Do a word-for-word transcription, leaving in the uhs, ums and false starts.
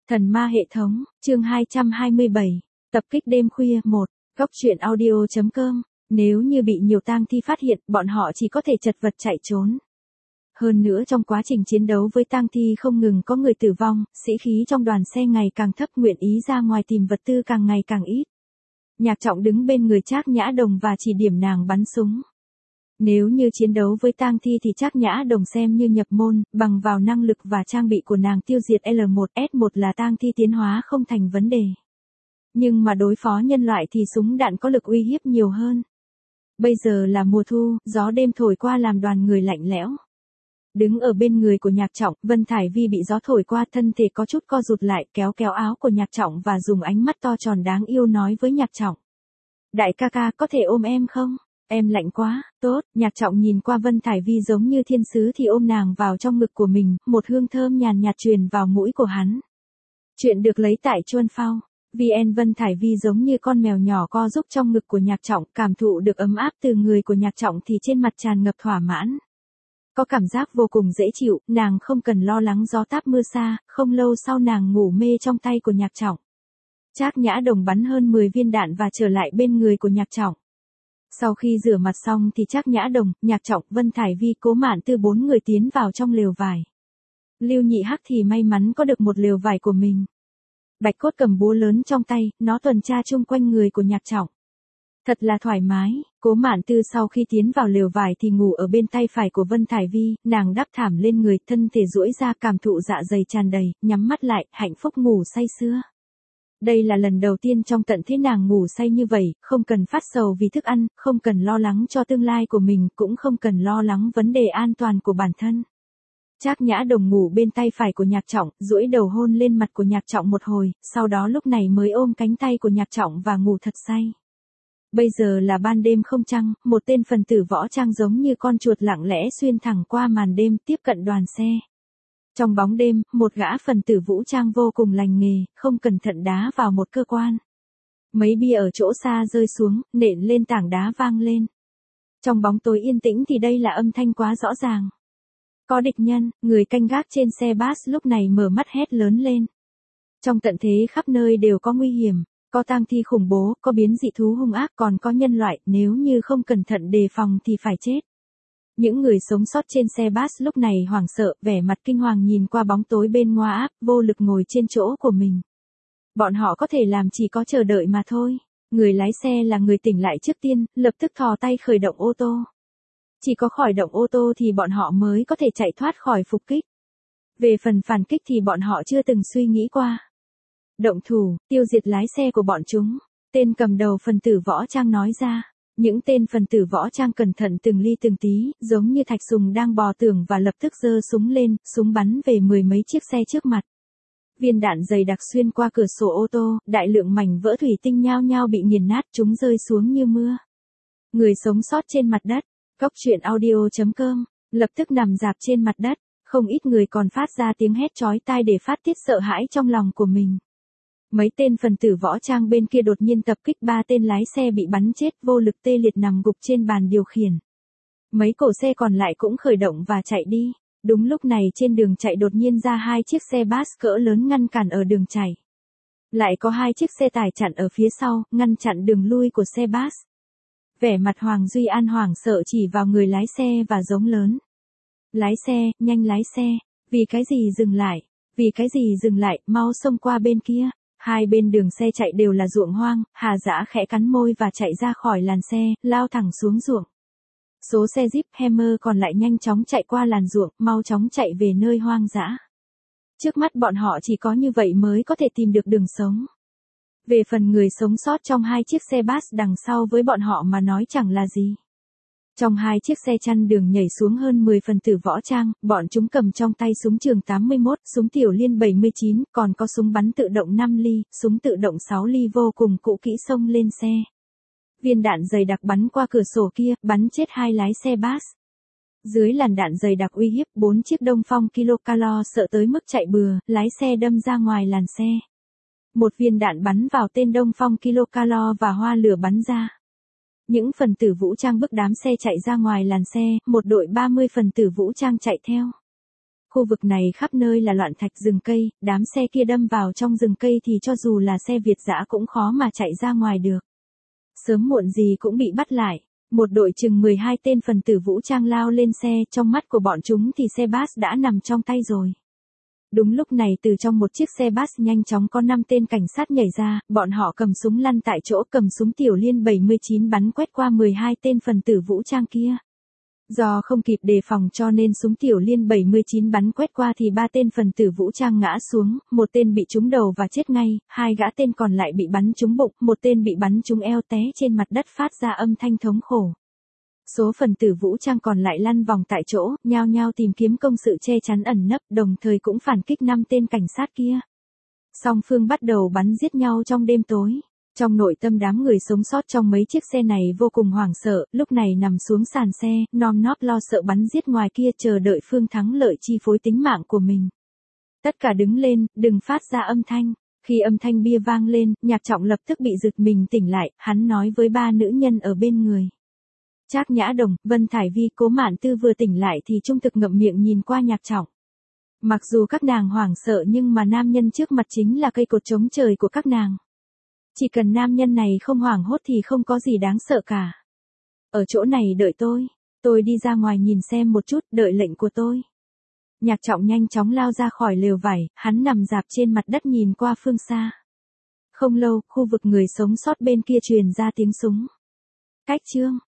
Thần ma hệ thống, chương hai trăm hai mươi bảy, tập kích đêm khuya một, góc truyện audio.com, nếu như bị nhiều tang thi phát hiện, bọn họ chỉ có thể chật vật chạy trốn. Hơn nữa trong quá trình chiến đấu với tang thi không ngừng có người tử vong, sĩ khí trong đoàn xe ngày càng thấp, nguyện ý ra ngoài tìm vật tư càng ngày càng ít. Nhạc Trọng đứng bên người Trác Nhã Đồng và chỉ điểm nàng bắn súng. Nếu như chiến đấu với tang thi thì Trác Nhã Đồng xem như nhập môn, bằng vào năng lực và trang bị của nàng tiêu diệt L một S một là tang thi tiến hóa không thành vấn đề. Nhưng mà đối phó nhân loại thì súng đạn có lực uy hiếp nhiều hơn. Bây giờ là mùa thu, gió đêm thổi qua làm đoàn người lạnh lẽo. Đứng ở bên người của Nhạc Trọng, Vân Thải Vi bị gió thổi qua, thân thể có chút co rụt lại, kéo kéo áo của Nhạc Trọng và dùng ánh mắt to tròn đáng yêu nói với Nhạc Trọng. Đại ca ca, có thể ôm em không? Em lạnh quá. Tốt. Nhạc Trọng nhìn qua Vân Thải Vi giống như thiên sứ thì ôm nàng vào trong ngực của mình, một hương thơm nhàn nhạt truyền vào mũi của hắn. Chuyện được lấy tại Chuan Phao. vê en Vân Thải Vi giống như con mèo nhỏ co giúp trong ngực của Nhạc Trọng, cảm thụ được ấm áp từ người của Nhạc Trọng thì trên mặt tràn ngập thỏa mãn. Có cảm giác vô cùng dễ chịu, nàng không cần lo lắng gió táp mưa xa, không lâu sau nàng ngủ mê trong tay của Nhạc Trọng. Trác Nhã Đồng bắn hơn mười viên đạn và trở lại bên người của Nhạc Trọng. Sau khi rửa mặt xong thì Trác Nhã Đồng, Nhạc Trọng, Vân Thải Vi, Cố Mạn Tư bốn người tiến vào trong lều vải. Lưu Nhị Hắc thì may mắn có được một lều vải của mình. Bạch Cốt cầm búa lớn trong tay, nó tuần tra chung quanh người của Nhạc Trọng. Thật là thoải mái. Cố Mạn Tư sau khi tiến vào lều vải thì ngủ ở bên tay phải của Vân Thải Vi, nàng đắp thảm lên người, thân thể duỗi ra, cảm thụ dạ dày tràn đầy, nhắm mắt lại, hạnh phúc ngủ say sưa. Đây là lần đầu tiên trong tận thế nàng ngủ say như vậy, không cần phát sầu vì thức ăn, không cần lo lắng cho tương lai của mình, cũng không cần lo lắng vấn đề an toàn của bản thân. Trác Nhã Đồng ngủ bên tay phải của Nhạc Trọng, duỗi đầu hôn lên mặt của Nhạc Trọng một hồi, sau đó lúc này mới ôm cánh tay của Nhạc Trọng và ngủ thật say. Bây giờ là ban đêm không trăng, một tên phần tử võ trang giống như con chuột lặng lẽ xuyên thẳng qua màn đêm tiếp cận đoàn xe. Trong bóng đêm, một gã phần tử vũ trang vô cùng lành nghề, không cẩn thận đá vào một cơ quan. Mấy bia ở chỗ xa rơi xuống, nện lên tảng đá vang lên. Trong bóng tối yên tĩnh thì đây là âm thanh quá rõ ràng. Có địch nhân, người canh gác trên xe bus lúc này mở mắt hét lớn lên. Trong tận thế khắp nơi đều có nguy hiểm, có tang thi khủng bố, có biến dị thú hung ác, còn có nhân loại, nếu như không cẩn thận đề phòng thì phải chết. Những người sống sót trên xe bus lúc này hoảng sợ, vẻ mặt kinh hoàng nhìn qua bóng tối bên ngoa áp, vô lực ngồi trên chỗ của mình. Bọn họ có thể làm chỉ có chờ đợi mà thôi. Người lái xe là người tỉnh lại trước tiên, lập tức thò tay khởi động ô tô. Chỉ có khởi động ô tô thì bọn họ mới có thể chạy thoát khỏi phục kích. Về phần phản kích thì bọn họ chưa từng suy nghĩ qua. Động thủ, tiêu diệt lái xe của bọn chúng. Tên cầm đầu phần tử võ trang nói ra. Những tên phần tử võ trang cẩn thận từng ly từng tí, giống như thạch sùng đang bò tường và lập tức giơ súng lên, súng bắn về mười mấy chiếc xe trước mặt. Viên đạn dày đặc xuyên qua cửa sổ ô tô, đại lượng mảnh vỡ thủy tinh nhao nhao bị nghiền nát, chúng rơi xuống như mưa. Người sống sót trên mặt đất, góc truyện audio.com, lập tức nằm rạp trên mặt đất, không ít người còn phát ra tiếng hét chói tai để phát tiết sợ hãi trong lòng của mình. Mấy tên phần tử võ trang bên kia đột nhiên tập kích, ba tên lái xe bị bắn chết, vô lực tê liệt nằm gục trên bàn điều khiển. Mấy cổ xe còn lại cũng khởi động và chạy đi. Đúng lúc này trên đường chạy đột nhiên ra hai chiếc xe bus cỡ lớn ngăn cản ở đường chạy. Lại có hai chiếc xe tải chặn ở phía sau, ngăn chặn đường lui của xe bus. Vẻ mặt Hoàng Duy An hoảng sợ chỉ vào người lái xe và giống lớn. Lái xe, nhanh lái xe. Vì cái gì dừng lại? Vì cái gì dừng lại, mau xông qua bên kia. Hai bên đường xe chạy đều là ruộng hoang, Hà Dã khẽ cắn môi và chạy ra khỏi làn xe, lao thẳng xuống ruộng. Số xe Jeep Hammer còn lại nhanh chóng chạy qua làn ruộng, mau chóng chạy về nơi hoang dã. Trước mắt bọn họ chỉ có như vậy mới có thể tìm được đường sống. Về phần người sống sót trong hai chiếc xe bus đằng sau với bọn họ mà nói chẳng là gì. Trong hai chiếc xe chăn đường nhảy xuống hơn mười phần tử võ trang, bọn chúng cầm trong tay súng trường tám mươi mốt, súng tiểu liên bảy mươi chín, còn có súng bắn tự động năm ly, súng tự động sáu ly vô cùng cũ kỹ xông lên xe. Viên đạn dày đặc bắn qua cửa sổ kia, bắn chết hai lái xe bus. Dưới làn đạn dày đặc uy hiếp, bốn chiếc Đông Phong Kilocalo sợ tới mức chạy bừa, lái xe đâm ra ngoài làn xe. Một viên đạn bắn vào tên Đông Phong Kilocalo và hoa lửa bắn ra. Những phần tử vũ trang bức đám xe chạy ra ngoài làn xe, một đội ba mươi phần tử vũ trang chạy theo. Khu vực này khắp nơi là loạn thạch rừng cây, đám xe kia đâm vào trong rừng cây thì cho dù là xe Việt dã cũng khó mà chạy ra ngoài được. Sớm muộn gì cũng bị bắt lại. Một đội chừng mười hai tên phần tử vũ trang lao lên xe, trong mắt của bọn chúng thì xe bus đã nằm trong tay rồi. Đúng lúc này từ trong một chiếc xe bus nhanh chóng có năm tên cảnh sát nhảy ra, bọn họ cầm súng lăn tại chỗ, cầm súng tiểu liên bảy mươi chín bắn quét qua mười hai tên phần tử vũ trang kia. Do không kịp đề phòng cho nên súng tiểu liên bảy mươi chín bắn quét qua thì ba tên phần tử vũ trang ngã xuống, một tên bị trúng đầu và chết ngay, hai gã tên còn lại bị bắn trúng bụng, một tên bị bắn trúng eo té trên mặt đất phát ra âm thanh thống khổ. Số phần tử vũ trang còn lại lăn vòng tại chỗ, nhao nhao tìm kiếm công sự che chắn ẩn nấp, đồng thời cũng phản kích năm tên cảnh sát kia. Song phương bắt đầu bắn giết nhau trong đêm tối. Trong nội tâm đám người sống sót trong mấy chiếc xe này vô cùng hoảng sợ, lúc này nằm xuống sàn xe, nom nóp lo sợ bắn giết ngoài kia chờ đợi phương thắng lợi chi phối tính mạng của mình. Tất cả đứng lên, đừng phát ra âm thanh. Khi âm thanh bia vang lên, Nhạc Trọng lập tức bị giật mình tỉnh lại, hắn nói với ba nữ nhân ở bên người. Trác Nhã Đồng, Vân Thải Vi, Cố Mạn Tư vừa tỉnh lại thì trung thực ngậm miệng nhìn qua Nhạc Trọng. Mặc dù các nàng hoảng sợ nhưng mà nam nhân trước mặt chính là cây cột chống trời của các nàng. Chỉ cần nam nhân này không hoảng hốt thì không có gì đáng sợ cả. Ở chỗ này đợi tôi, tôi đi ra ngoài nhìn xem một chút, đợi lệnh của tôi. Nhạc Trọng nhanh chóng lao ra khỏi lều vải, hắn nằm rạp trên mặt đất nhìn qua phương xa. Không lâu, khu vực người sống sót bên kia truyền ra tiếng súng. Cách chương